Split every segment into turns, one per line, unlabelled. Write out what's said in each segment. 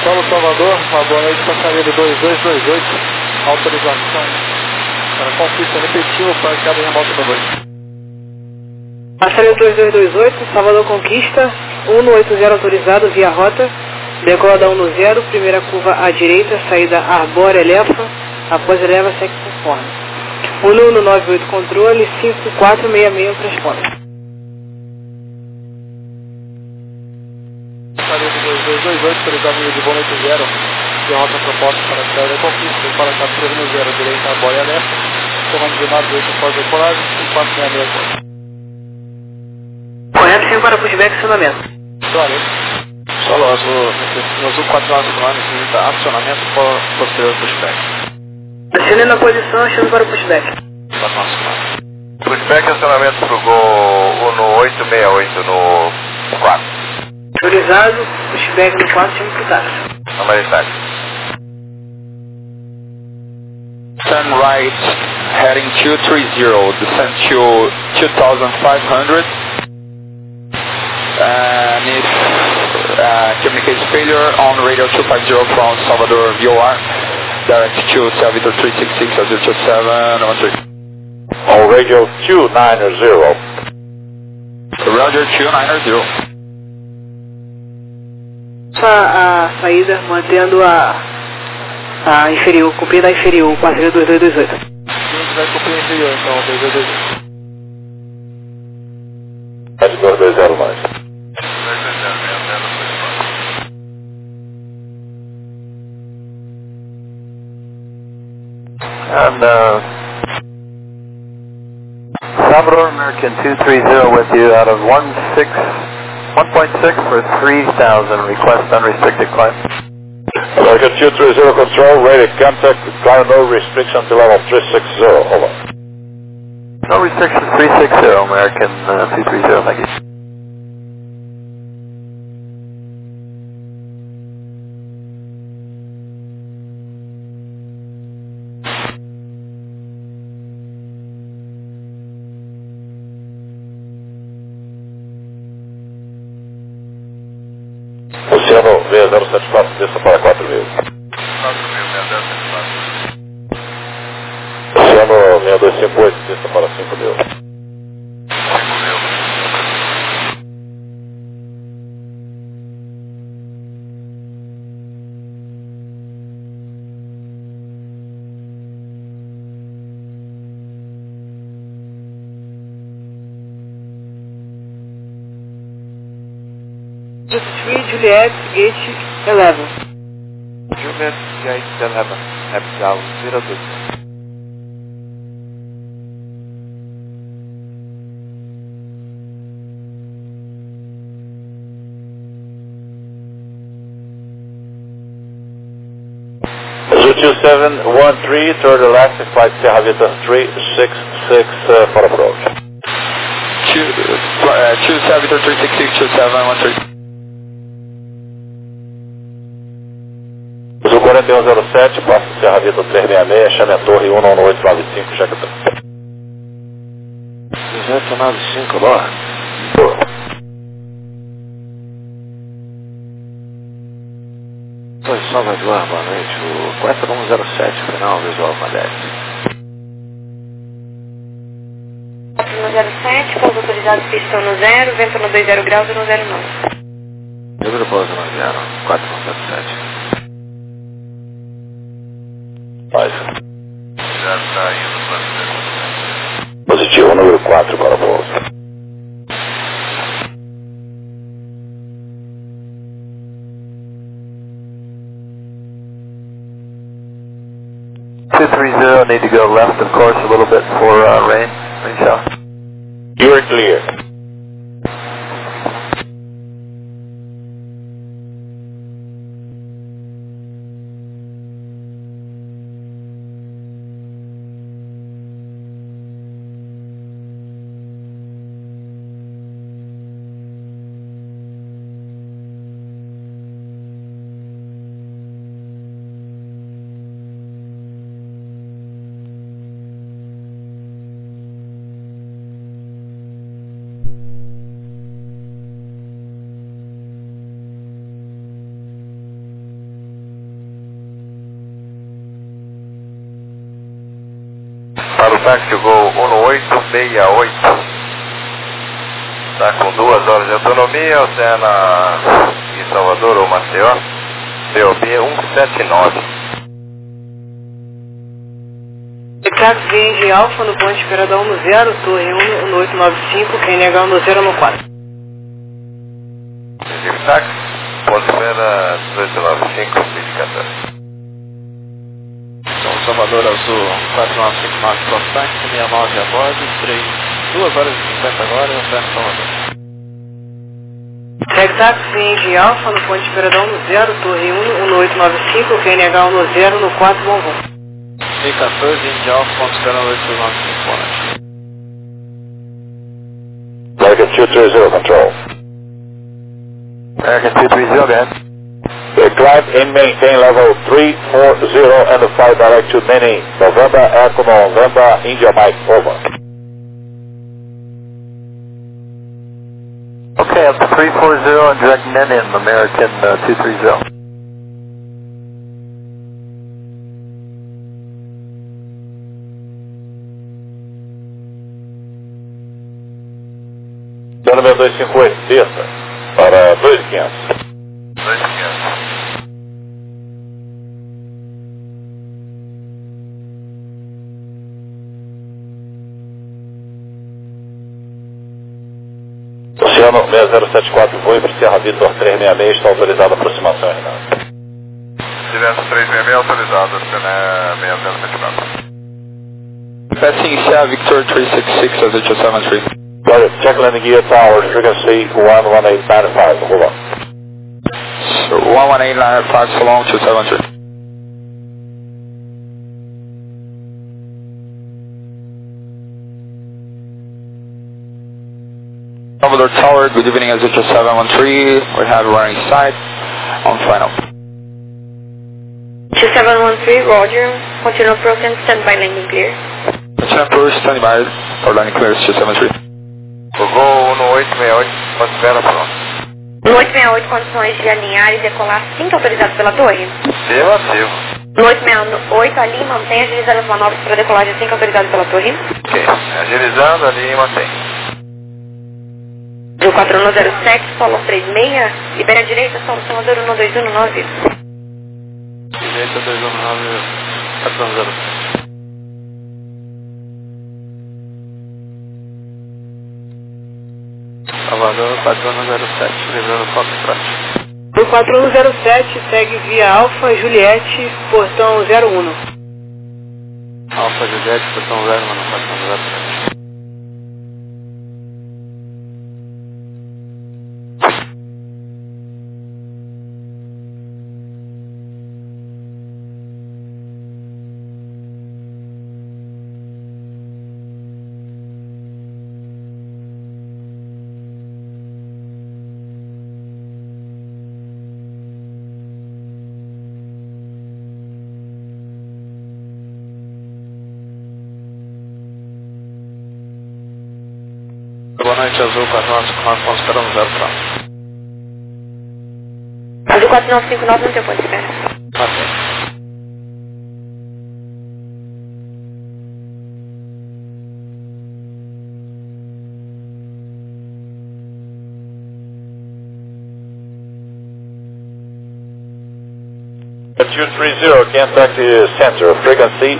Paulo Salvador, uma boa noite, passageiro 2228, autorização para conquista repetitiva para cada remota do Boi.
Passageiro 2228, Salvador Conquista, 180 autorizado via rota, decola da 10, primeira curva à direita, saída Arbórea Elefa, após Eleva segue conforme. 1198 controle, 5466 responde.
Passageiro 2228, autorizado nível de voo 80, derrota proposta para a cidade da Conquista, para a captura no 0, direita Arbórea Elefa, comando de 98 após decolagem, 5466.
Correto, sim, para pushback e acionamento.
Solo Azul 499, acionamento posterior pushback.
Acione na posição, achando para o pushback.
Pushback acionamento para o Gol 1868 no 4.
Autorizado, pushback no 4, chama para o táxi.
Amaritag.
Turn right, heading 230, descend to 2500. And if communicates failure on radio 250 from Salvador VOR, direct to Salvador 366 at 02713.
On radio 290.
Roger 290.
A saída mantendo a inferior, cumprindo a inferior, passageiro 2228.
Sim, vai cumprir inferior então, 2228.
Pode 220 mais. And Salvador American 230 with you out of 1.6 for 3,000, request unrestricted climb. American 230 control, rated contact, climb no restriction to level 360, over. No restriction 360, American 230, thank you. Oceano 6074, desça para 4 vezes. 4 Oceano 6258, desça para 5 mil. 5 mil.
Juliet Gate 11.
Juliet Gate 11, Capital 02.
Azul 2713, third elastic flight Sierra Vita 366 for approach.
270 366 2713.
Azul 4107, passa Sierra Vita 366, chame a torre 19895, checa 295, bora. Oi, Salvador, boa noite. O 4107, final visual Madete.
4107, pouso autorizado, pistão no 0, vento no 20 graus e no 09.
Número pouso no 0, 4107. Paz. Já está indo para positivo, número 4 para o pouso. Need to go left, of course, a little bit for rain shower. You're clear. contact to go 1868. Está com 2 horas de autonomia, Oceana em Salvador ou Maceió, COB 179.
Táxi Vende Alfa no ponto de espera da 10, torre 1 no 895, quem negar no 0 no 4.
Táxi, ponto de espera 295, 2014.
Então, Salvador Azul 4959 contact, 69 a bordo, 2 horas e 50 agora, Oceano Salvador.
Táxi Vende Alfa no ponto de espera da 10, torre 1 no 895, quem negar no 0 no 4, bom voo.
E14, Indy Alpha, ponto de espera 8295, boa noite.
American 230 control. American 230 again. Climb and maintain level 340 and fly direct to Mini. November Echo November India Mike, over. Okay, up to 340 and direct Mini, American 230. Número 258, desça para 2500. 2500. Oceano 6074, voe para Serra Vitor 366, está autorizada a aproximação, Renato. Tivemos 366 autorizado, Oceano 6074.
Passing iniciar Victor 366 as 873.
Check landing gear tower, frequency 11895, hold on.
So 11895, so long, 273. Salvador Tower, good evening, as 713, we have running side on final.
2713, Roger, continue approach and standby landing clear.
Continue approach, standby, for landing clear, 273.
Voo no 868, pode espera, pronto.
No 868, condições de alinhar e decolar sim autorizado pela torre.
Ativo.
No 868, ali mantém agilizando as manobras para decolagem sim autorizado pela torre.
Ok, agilizando ali e mantém.
Do 4107, solo 36, libera a direita, solo Salvador 12119.
Direita 219, 410. Salvador 4107, lembrando Foxtrot.
Do 4107, segue via Alfa Juliette, portão 01.
Alfa Juliette, portão 01, 407. Boa noite, Azul 4959, ponto de espera 0 pra.
Azul 4959, não tem ponto de espera.
Ok.
At 230, contact center, frequency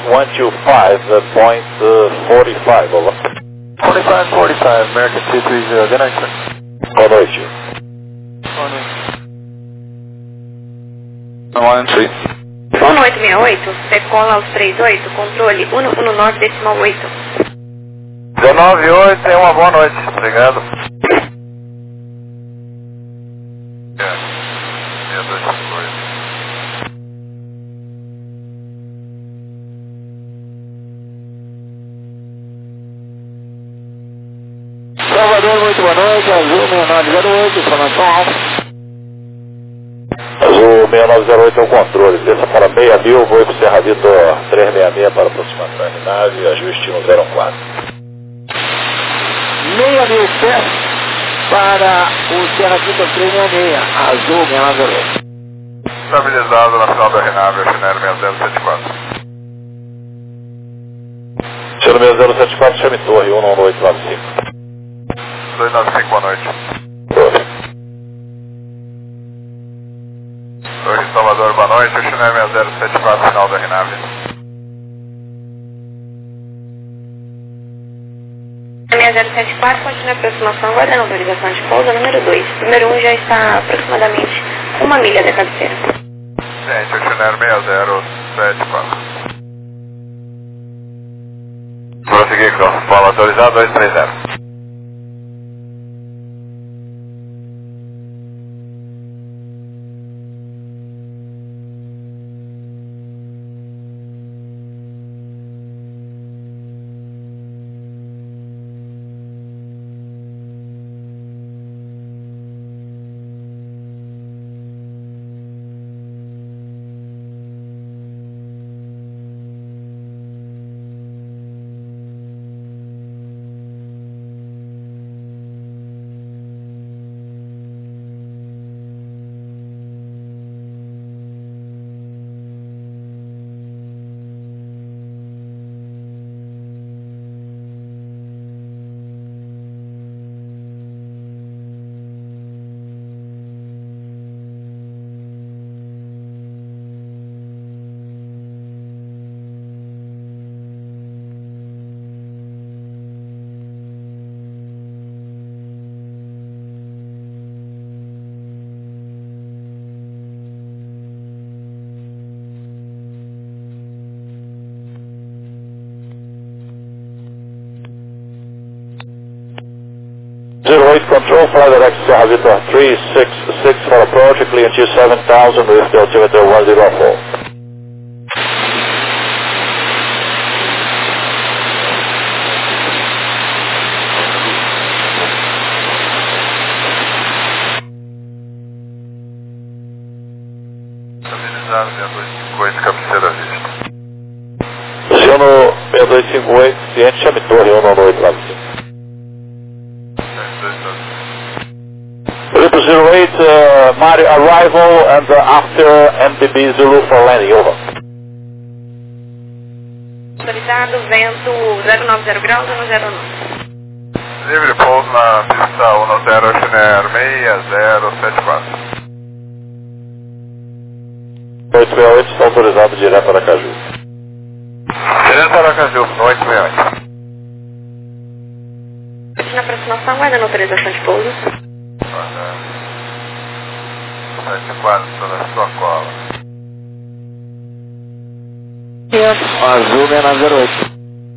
125.45, over. 45, American 230, good night, sir. Boa noite.
Boa noite.
113.
1868, decola aos 38, controle 119.8.
198, tenha uma boa noite. Obrigado.
Salvador, muito boa noite, Azul 6908, informação alfa.
Azul 6908 é o controle, desça para 6.000, voo para Serra Vitor 366 para aproximação de nave, ajuste 104.
6.000 pés para o Serra Vitor 366, Azul 6908.
Estabilizado na final da Renave, Chanel 6074. 06074, chame torre, 11895.
295, boa noite.
Torre.
Torre Salvador, boa noite. Channel 6074, final da RNAV.
6074, continua a aproximação, aguardando autorização de pouso, número 2. Número 1 já está aproximadamente 1 milha da cabeceira.
Gente, Channel 6074.
Prosseguir, fala autorizado, 230. Control, fly direct Sierra Victor 366 for approach, clear to 7000 with the altimeter 104.
Estabilizado 6258, cabeceira vista.
Oceano 6258, ciente, chame torre, 11895. Triple 08, Mario arrival and after MDB Zulu for landing, over.
Autorizado, vento 090 graus, 109.
Livre pouso na pista 10, Channel 6074.
868, está autorizado direto para Aracaju.
Direto para Aracaju, 868.
Na aproximação, aguardando autorização de pouso.
74, estou na sua cola.
Azul 6908.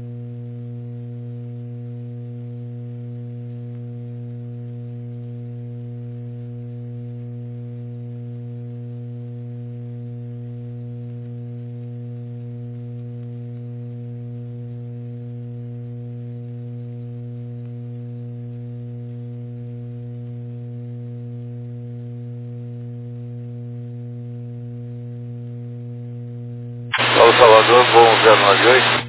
Salvador, voo 098.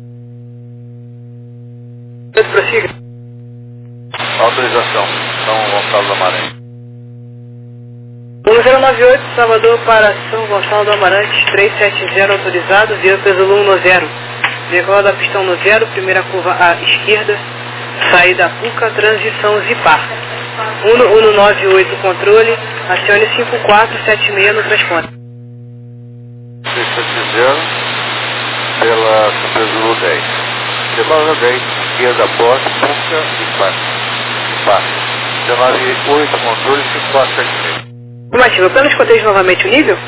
Prossiga.
Autorização, São Gonçalo do Amarante.
1098, Salvador para São Gonçalo do Amarante, 370 autorizado, via peso 110. Decola da pistão no 0, primeira curva à esquerda, saída Puca, transição Zipar. 1198 controle, acione 5476 no transporte.
370 pela Zulu 10. Semana 10, esquerda, bordo, Puca e Pá. 198 controle, 5476.
Afirmativa, plano escotejo novamente o nível?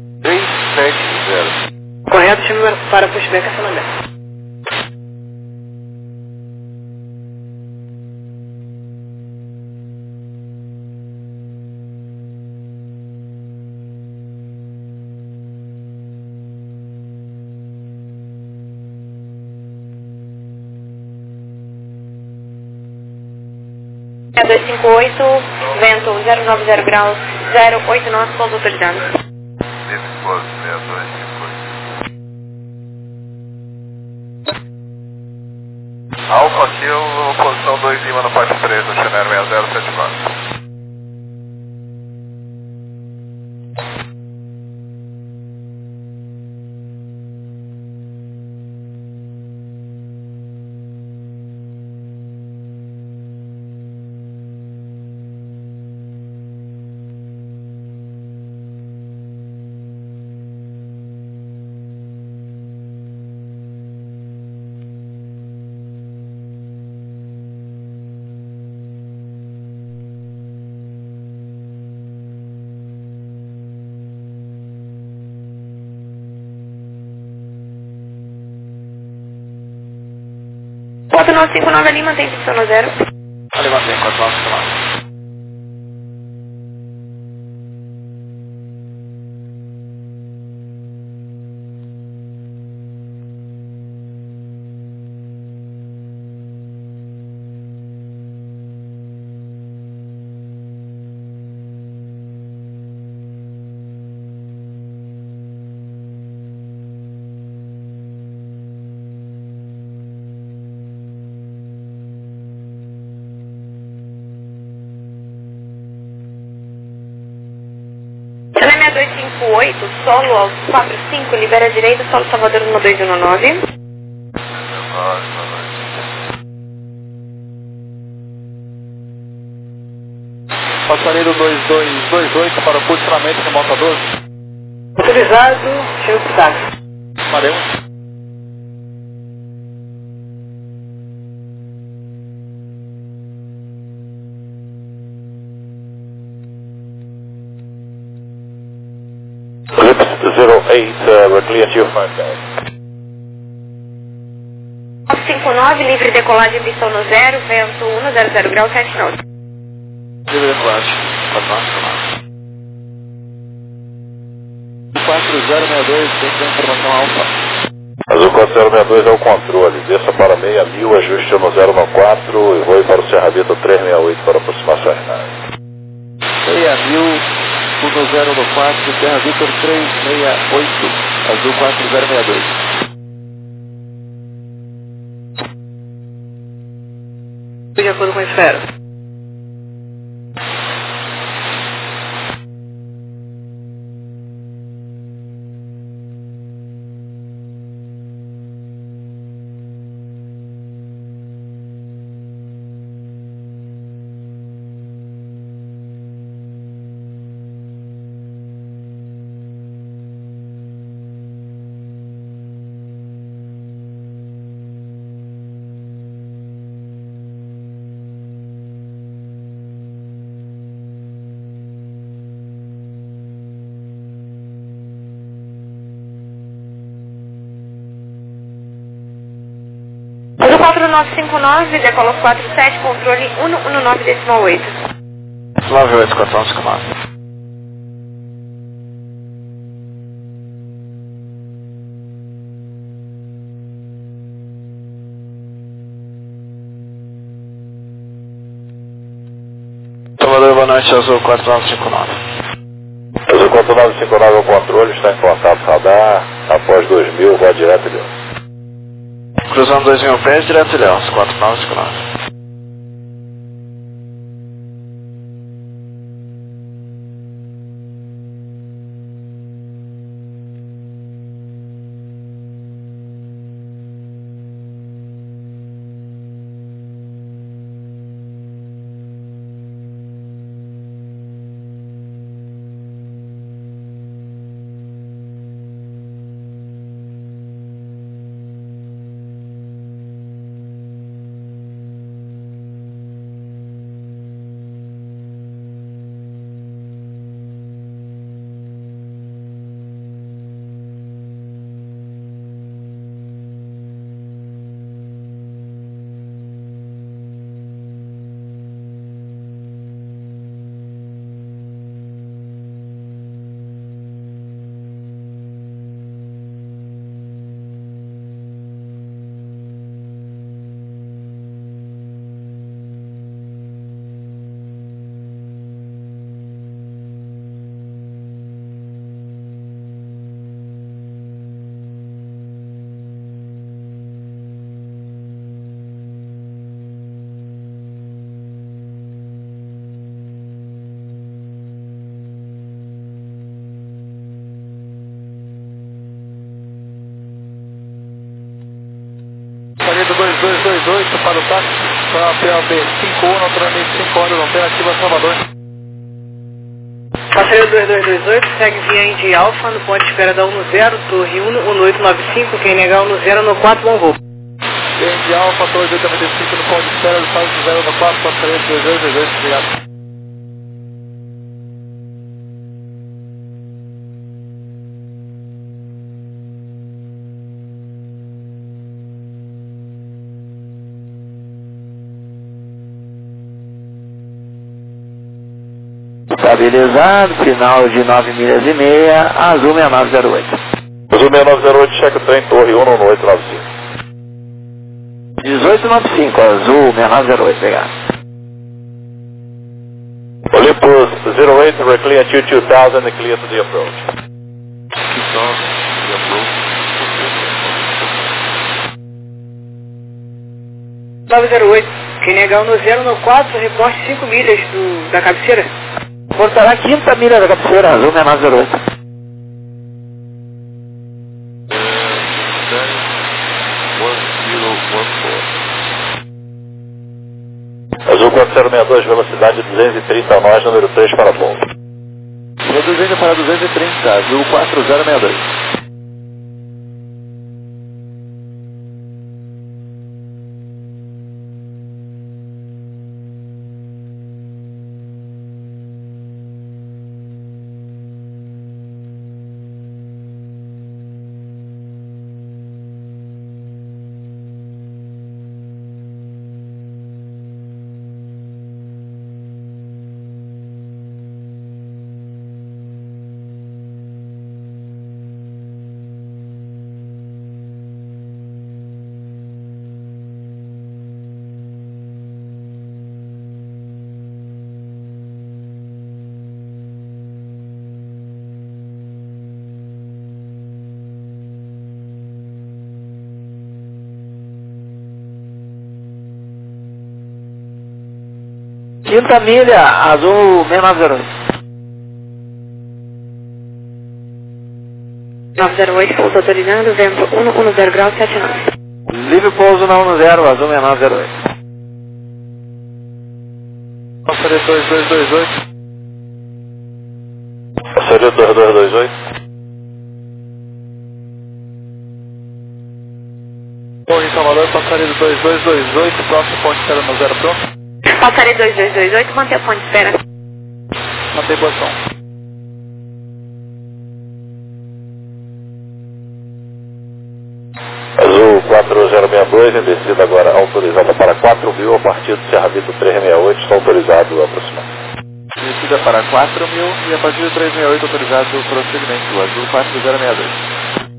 370.
Correto, chame para pushback acionamento.
É 258, vento 090 graus, 089, pouso autorizado.
Livre pouso 6258. Alfa Kilo, posição 2 Lima no parte 3, no Channel 6074.
4959 ali, mantém posição no 0.
Ali mantém 4959.
Channel 6258, solo aos 45, libera a direita, solo Salvador 1219.
Passareiro 2228 para o posicionamento no Mota 12.
Autorizado, chega pro táxi.
Mareu.
Lips 08, we're clear to 5 guys.
959, livre decolagem, pistão no 0, vento 100 grau 7 knots.
Livre decolagem, 4959.
4062, tem que dar informação alfa.
Azul 4062 é o controle, desça para 6.000, ajuste no 094 e voe para o Cerrabito 368 para aproximações finais.
6.000, 1094, Terra Vitor 368, Azul 4062.
De acordo com a esfera.
Azul 4959, decola 47, controle 119,8.
98, 4959. Salvador, boa noite, Azul 4959.
Azul 4959 é o controle, está em contato radar, após 2000, vai direto de onde?
Cruzando 2000 pés, direto de Ilhéus, 4959.
Passareiro 2228 para o táxi, para a PLB 51, naturalmente 5 horas, alternativa Salvador.
Passareiro 2228, segue via Indy Alpha, no ponto de espera da 10, torre 1895, quem negar 10 no 4, bom voo.
Indy Alpha, torre 1895 no ponto de espera do estado de 0 no 4, passareiro 2228, obrigado.
estabilizado, final de 9 milhas e meia, Azul 6908.
Azul 6908, checa o trem, torre 11895.
1895, Azul 6908, obrigado.
Olympus 08, reclear 22000 and clear to the approach.
908, quem negar no 0 no 4, reporte 5 milhas da cabeceira.
Portará a quinta milha da cabeceira, Azul 6908.
Azul 4062, velocidade 230 nós, número 3 para pouso.
Reduzindo para 230, Azul 4062. Quinta milha, Azul 6908.
908, pouso autorizado, vento 110 graus 79.
Livre pouso na 10, Azul 6908.
Passaria 2228.
Passaria 2228.
Torre Salvador, passaria 2228, próximo ponte espera no 0 pronto.
Passaria 2228, manter o ponto de espera.
Mantém posição.
Azul 4062, em descida agora autorizada para 4.000 a partir do Serra Vitor 368, está autorizado a aproximar.
Descida para 4.000 e a partir do 368 autorizado o prosseguimento, Azul 4062.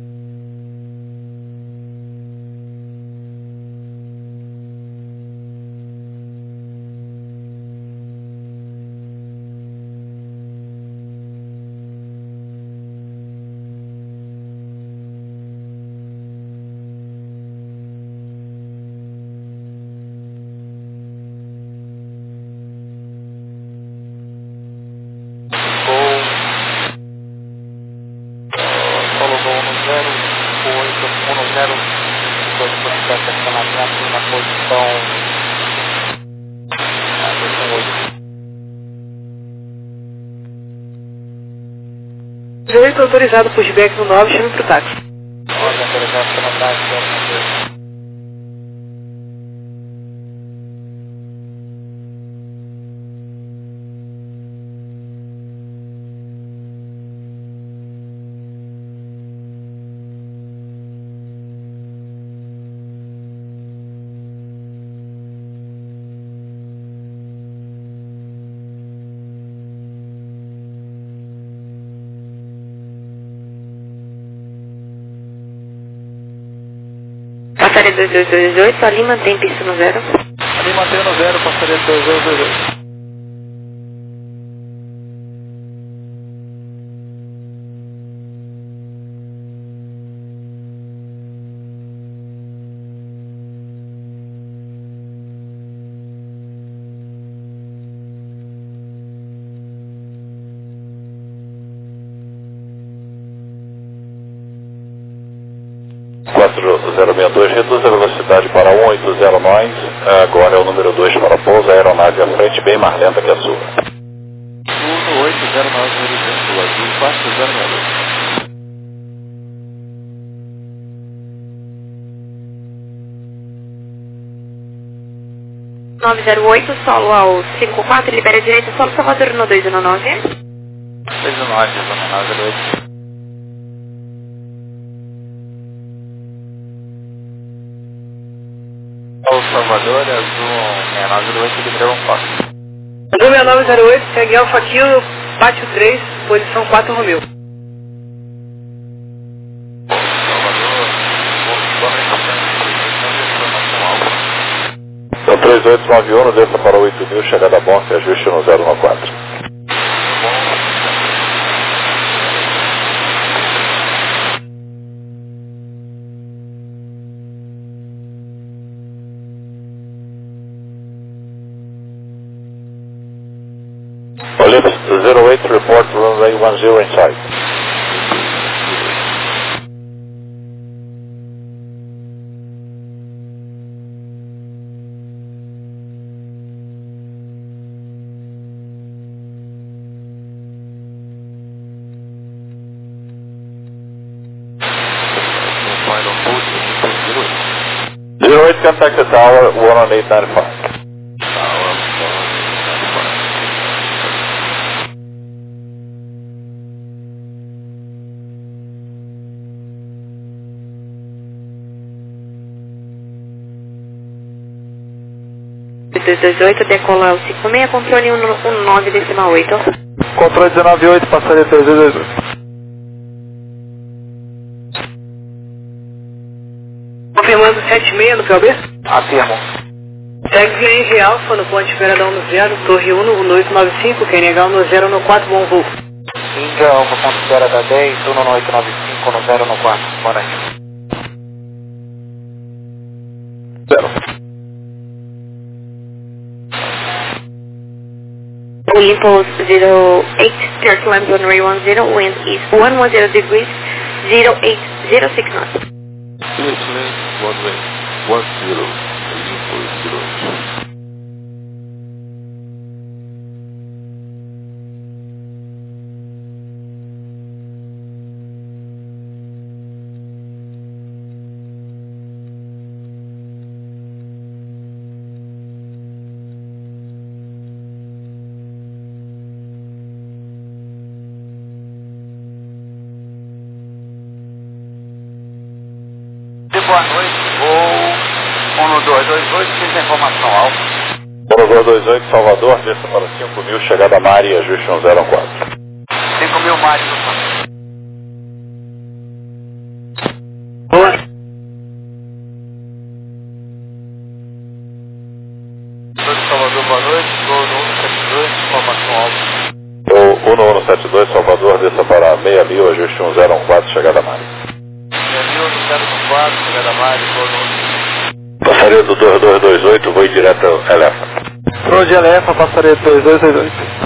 Autorizado pushback no 9, chame pro táxi.
Ordem autorizada para táxi,
Passaria 2228, ali mantém pista no 0.
Ali mantém no 0, passaria 2228.
Reduz a velocidade para 180 nós, agora é o número 2 para pouso, a aeronave à frente bem mais lenta que a sua.
180 nós, horizonte, Azul 4062.
908, solo ao 54, libera a direita, solo Salvador no 219.
219, zona 908. Salvador, Azul 6908, liberou um toque.
Azul 6908, segue Alfa Kilo, Pátio 3, posição 4 Romeu.
Então 3891, desça para 8000, chegada a Bonk, ajuste no 014. Olympus 08, report runway 10 inside. Zero 08, contact the tower 11895.
Tower 228, decola o 56, controle 19,8.
Controle 198, passaria 3228.
Confirmando 76 no PLB.
Afirmo.
Segue NG Alfa no ponto de espera da 10, Torre 1, 1895, QNH 1014, bom voo.
Índia Alfa, ponto de espera da 10, 1895 no 014, boa noite. 0.
Olympus 08, clear to land runway 10, wind is 110 degrees, 0806 knots.
Clear to land, runway 10, Olympus 08.
Boa noite, voo 1228, fiz a informação alfa.
1228, Salvador, desça para 5000, chegada a Mari, ajuste no 04.
5.000 mais no
Boa.
Salvador, boa noite, voo 172, informação alfa.
Voo 1172, Salvador, desça para 6000, ajuste no 014, chegada a Mari.
6000 no 014, chegada a Mari, voo 1.
Passaria do 2228, voo direto ao Elefa.
Pro de Elefa, passaria 2228.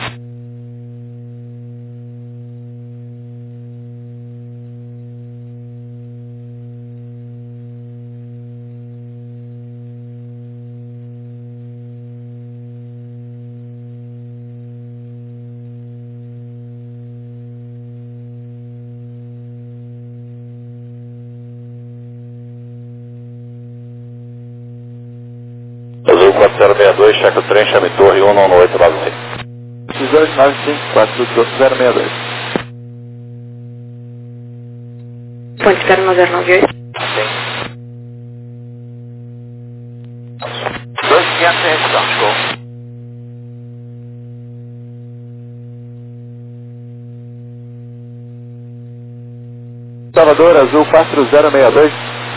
Azul 4062, checa o trem, chame torre 11896.
1895-4062.
Ponto de espera 1098.
2500 em execução, show. Salvador, Azul 4062.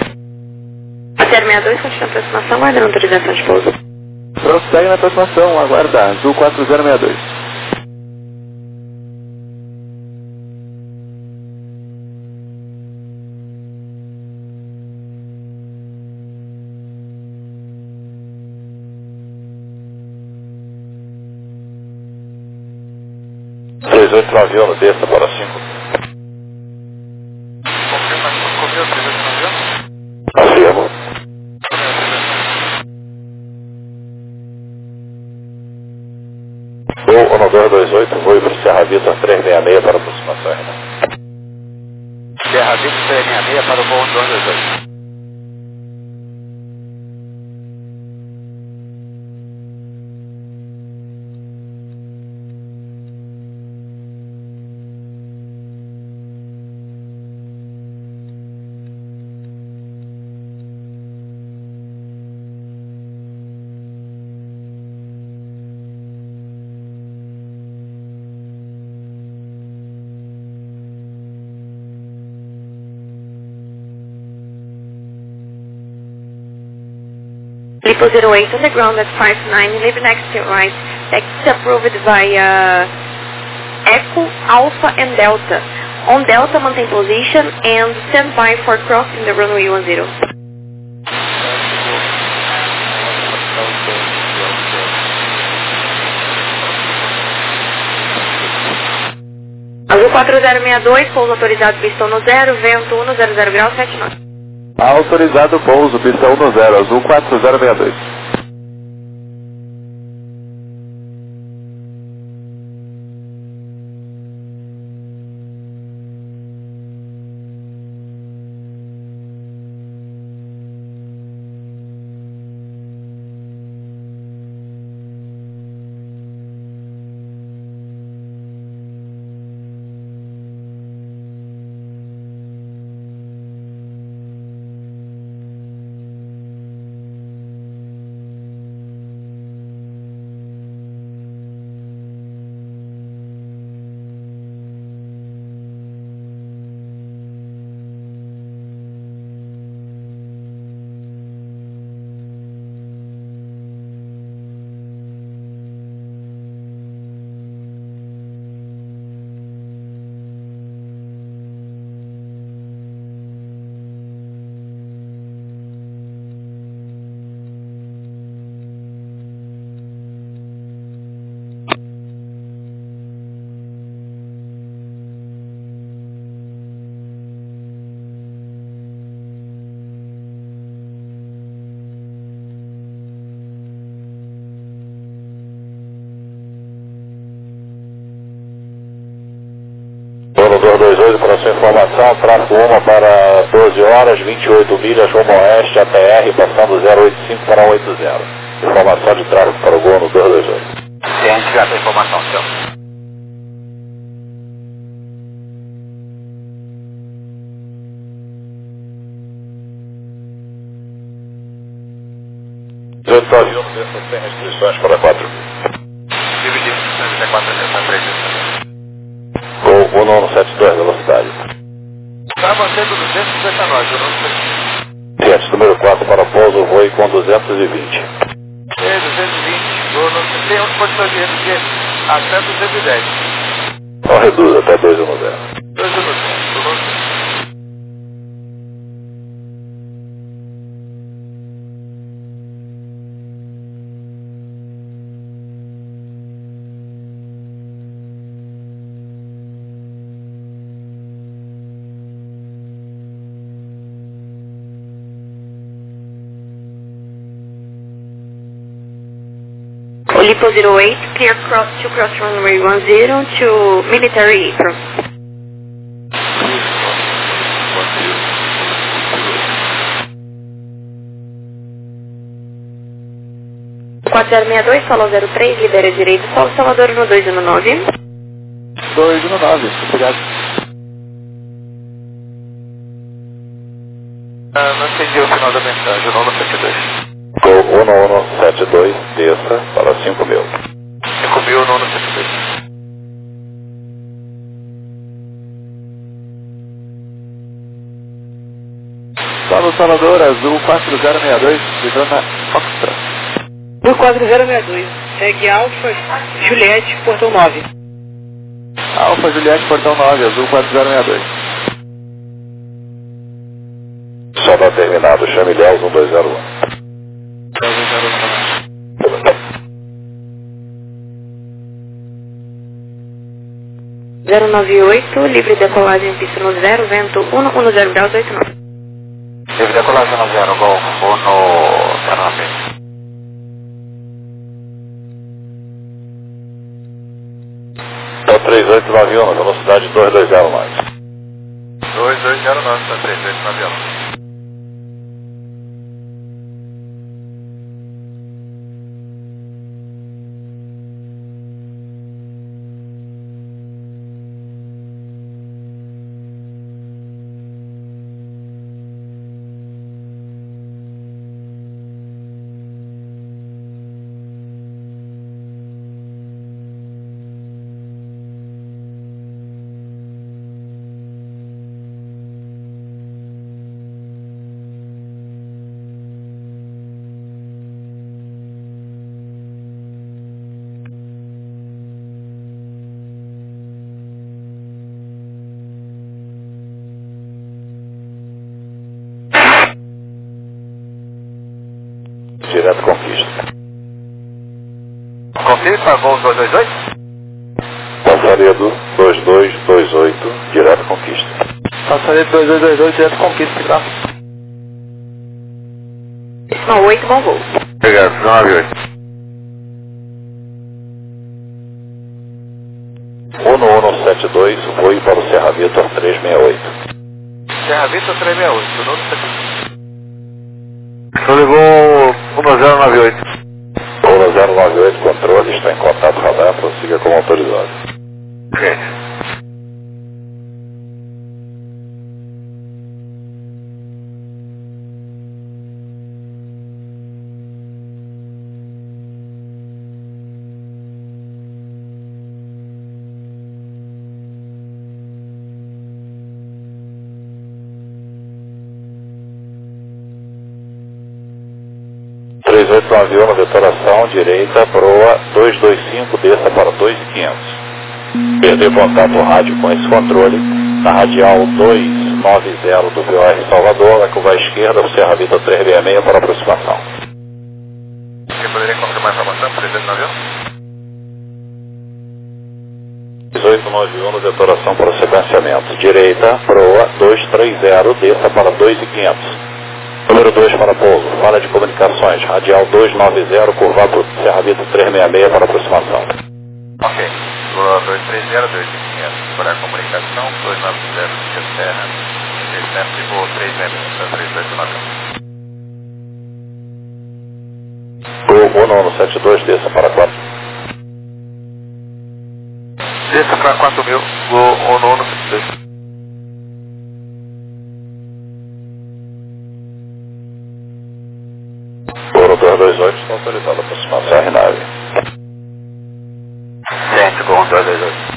062, continua a aproximação, guardando autorização de pouso.
Prossegue na aproximação, aguarda, Azul 4062.
no desça para 5.
Confirmação, comigo, 3891?
Afirmo. Voo 1228, voo para Serra Vitor 366 para aproximação.
Serra Vitor 366 para o voo 1228.
Lipo 08 on the ground at 59, leave next to right. Taxi approved via Echo, Alpha and Delta. On Delta, maintain position and stand by for crossing the runway 10. Azul 4062, pouso autorizado, pistão no 0, vento 100 graus, 79.
Autorizado pouso, pistão no 0, Azul 4062. Dono 228, para sua informação, tráfego 1 para 12 horas, 28 milhas rumo oeste, ATR, passando 085 para 180. Informação de tráfego para o voo no 228.
Ciente dessa informação, senhor.
Está avião sem restrições para 4 mil.
Dividido 134
Gol 1172, velocidade.
Está mantendo 250 nós, eu não sei.
Ciente, número 4 para pouso, voe com 220.
220, eu não sei onde pode fazer, porque até 210.
Então reduz até 210.
210, eu não sei.
Lipo 08, clear cross runway 10 to military apron.
Isso.
4062, solo 03, lidera direito, solo Salvador no 219.
219, obrigado.
Não entendi o final da mensagem, o 972.
Gol 1172, desça para 5 mil.
5.000, 972.
Salve Salvador, Azul 4062, livrando a Foxtrot.
Do 4062, segue Alfa, Juliette, portão 9.
Alfa Juliette, portão 9, Azul 4062. Só está terminado, chame Ilhéus 1201.
098, livre decolagem pista no 0, vento 110 graus 89.
Livre decolagem no 0, Gol 109.
Então 3891, velocidade 220 mais.
2209, está 3891.
direto Conquista.
Conquista, voo 228?
Passaredo 2228, direto Conquista.
Passaredo 2222, direto Conquista, tá?
8, bom voo.
Obrigado, 98.
1172, voe para o Serra Vitor 368.
Serra Vitor 368, não sei.
Só ligou 1098. 1098, controle, está em contato radar, prossiga como autorizado.
Ok.
na detonação, direita, proa 225, desça para 2500. Perder contato rádio com esse controle, na radial 290 do VOR Salvador, vai curvar à esquerda, o Serra Vitor 366 para aproximação.
Você poderia confirmar a informação, presente no avião?
1891 na detonação para o sequenciamento, direita, proa 230, desça para 2500. Número 2 para pouso, falha de comunicações, radial 290, curvar para o Serra Vitor 366 para aproximação.
Ok, 230, 2500, para a comunicação, 290, via Serra, 300 e voo 369.
Voo 1172, desça para 4.
Desça para 4000, voo 1172.
Ouro 228, está autorizado a aproximação à RNAV.
Gente, bom, 228.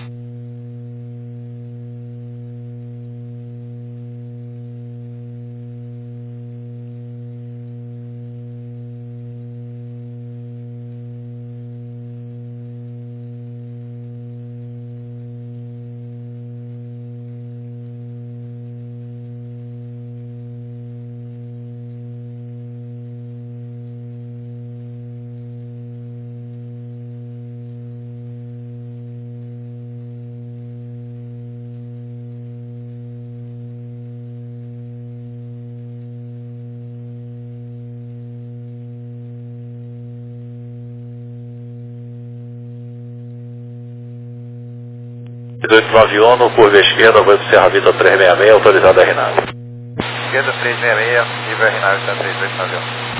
no curva esquerda, vai para o Serra Vitor 366, autorizado a RNAV.
Esquerda 366, nível RNAV 138 no avião.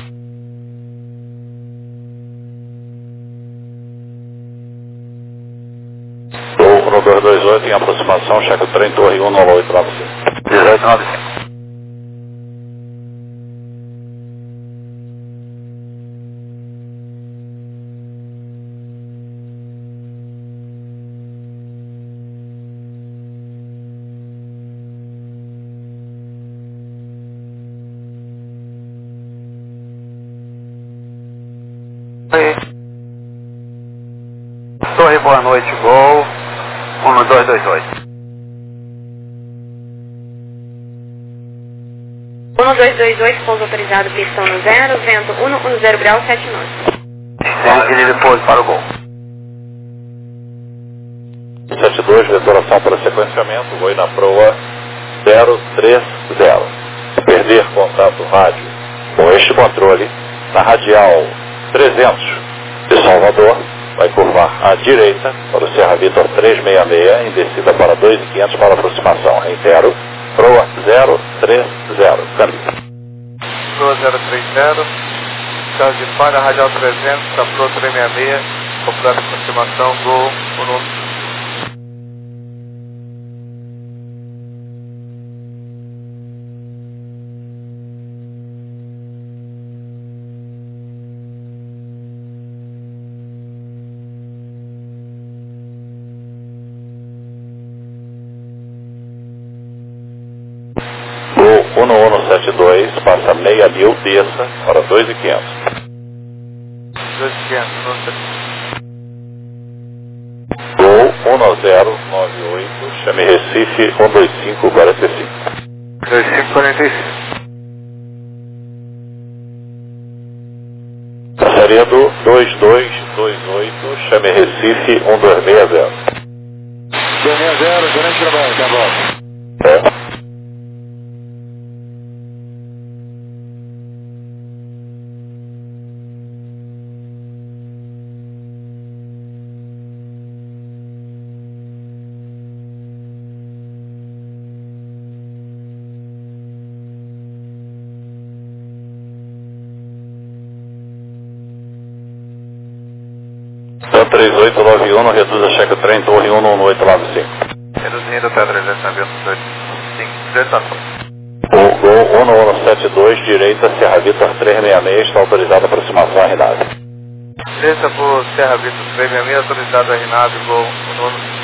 Voo 1228 em aproximação, checa o trem Torre 198 para você.
1895. Torre, boa noite, Gol 1228.
1228, pouso autorizado, pistão no 0, vento 110 grau 7 knots.
Descende de pouso para o Gol.
72, detonação para sequenciamento, voe na proa 030. Perder contato rádio com este controle, na radial 300 de Salvador, vai curvar à direita para o Serra Vitor 366, em descida para 2500 para aproximação. Reitero, proa 030, câmbio.
Proa 030, caso de falha, radial 300, da proa 366, completa aproximação, Gol 1.
Voo 1172, passa meia mil, desça para 2500.
2500, não sei.
Voo 1098, chame Recife 12545.
2545.
Azevedo 2228, chame Recife 1260.
260, gerente trabalho, até a volta.
É. Então 3891, reduz a cheque trem, torre 11895.
Reduzindo até 395,
O Gol 1172, direita, Serra Vitor 366, está autorizada a aproximação à Rinave.
Desça por Serra Vitor 366, autorizado a Rinave, Gol 1.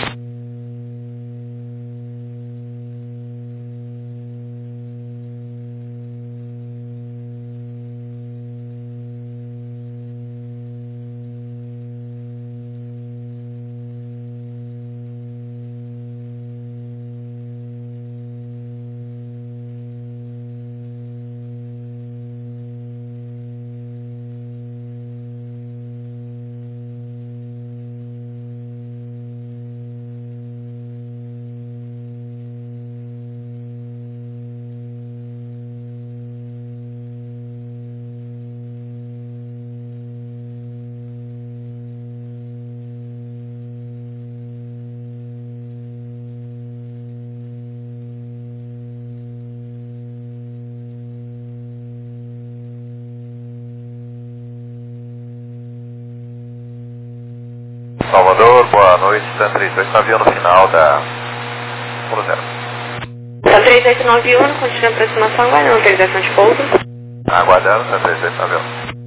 Salvador, boa noite, Stan 38, avião no final da 10.
Stan 3891, continua a aproximação, aguardando autorização de pouso.
Aguardando, Stan 38, avião.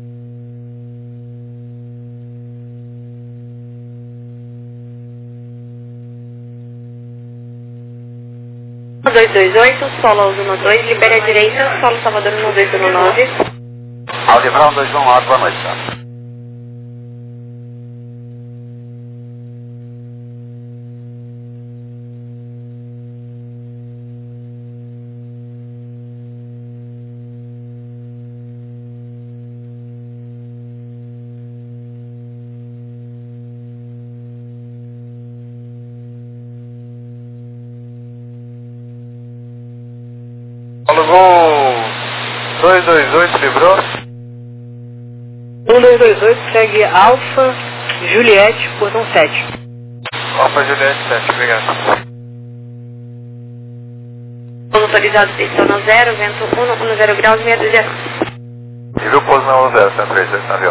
O 228, solo ao 12, libera a direita, solo Salvador 1219.
Ao livrar 218, boa noite, Stan.
Alugou 228, livrou.
1228 segue Alfa Juliette, portão 7.
Alfa Juliette 7, obrigado.
Autorizado, pistão no 0, vento 110 graus, 620.
E viu o pouso na 10, Stan 38, avião.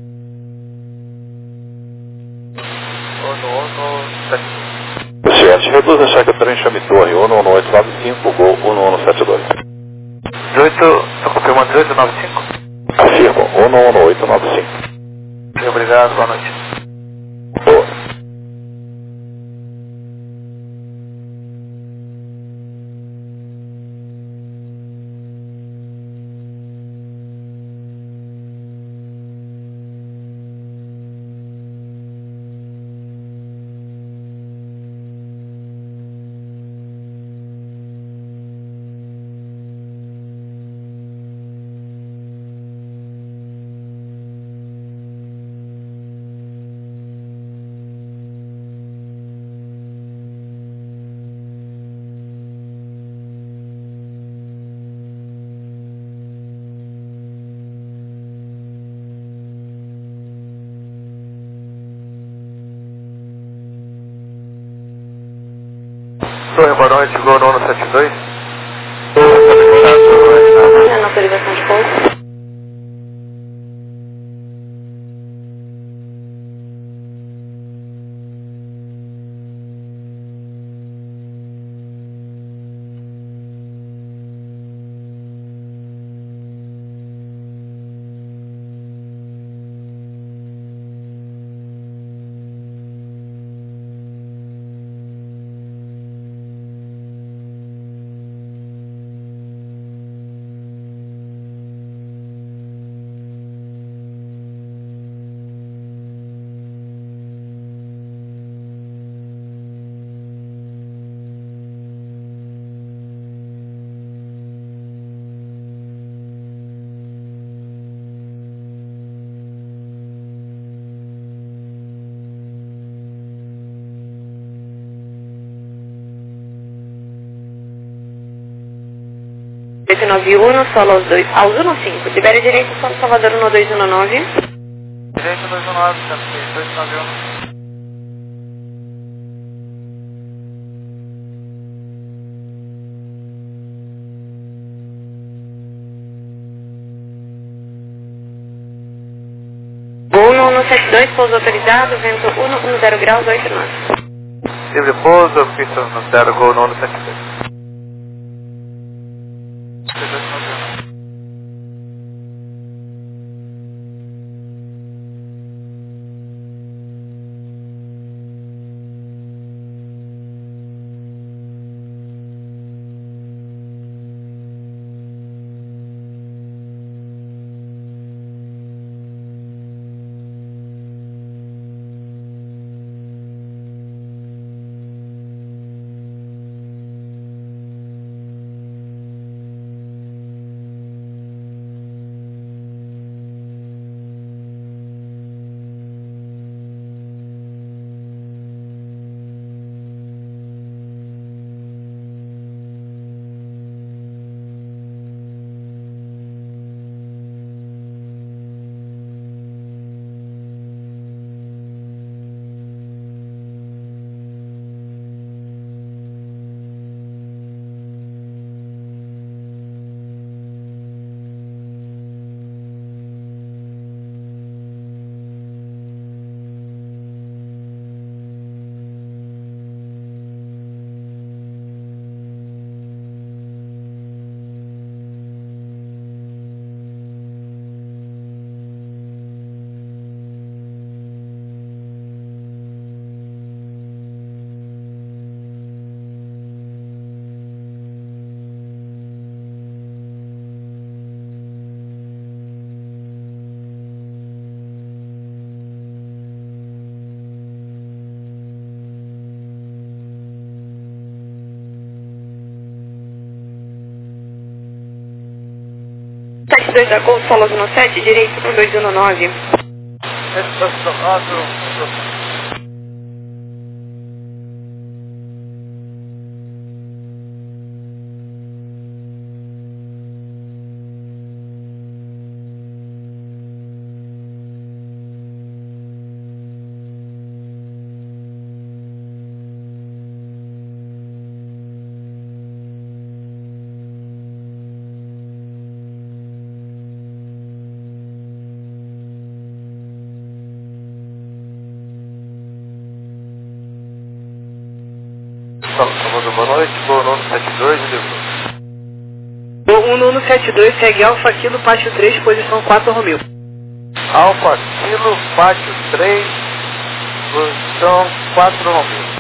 7, reduz a cheque trem, chame torre 11895, Gol 1172.
18, estou confirmando 1895.
Afirmo, 11895.
Obrigado, boa noite.
Boa.
Torre, boa noite, Gol 172.
Na autorização de pouso. 191, solo aos 1,5. Libere direito, São Salvador 1219.
Direito 219, 291.
Voo 1172, pouso autorizado, vento 110 graus, 8 knots.
Livre pouso, pista no 0, gol 972.
da Gol, solo 17, direito 1219.
Boa noite, Gol 972, livre.
Gol 1172, segue Alfa Kilo, Pátio 3, posição 4, Romeu.
Alfa Kilo, Pátio 3, posição 4, Romeu.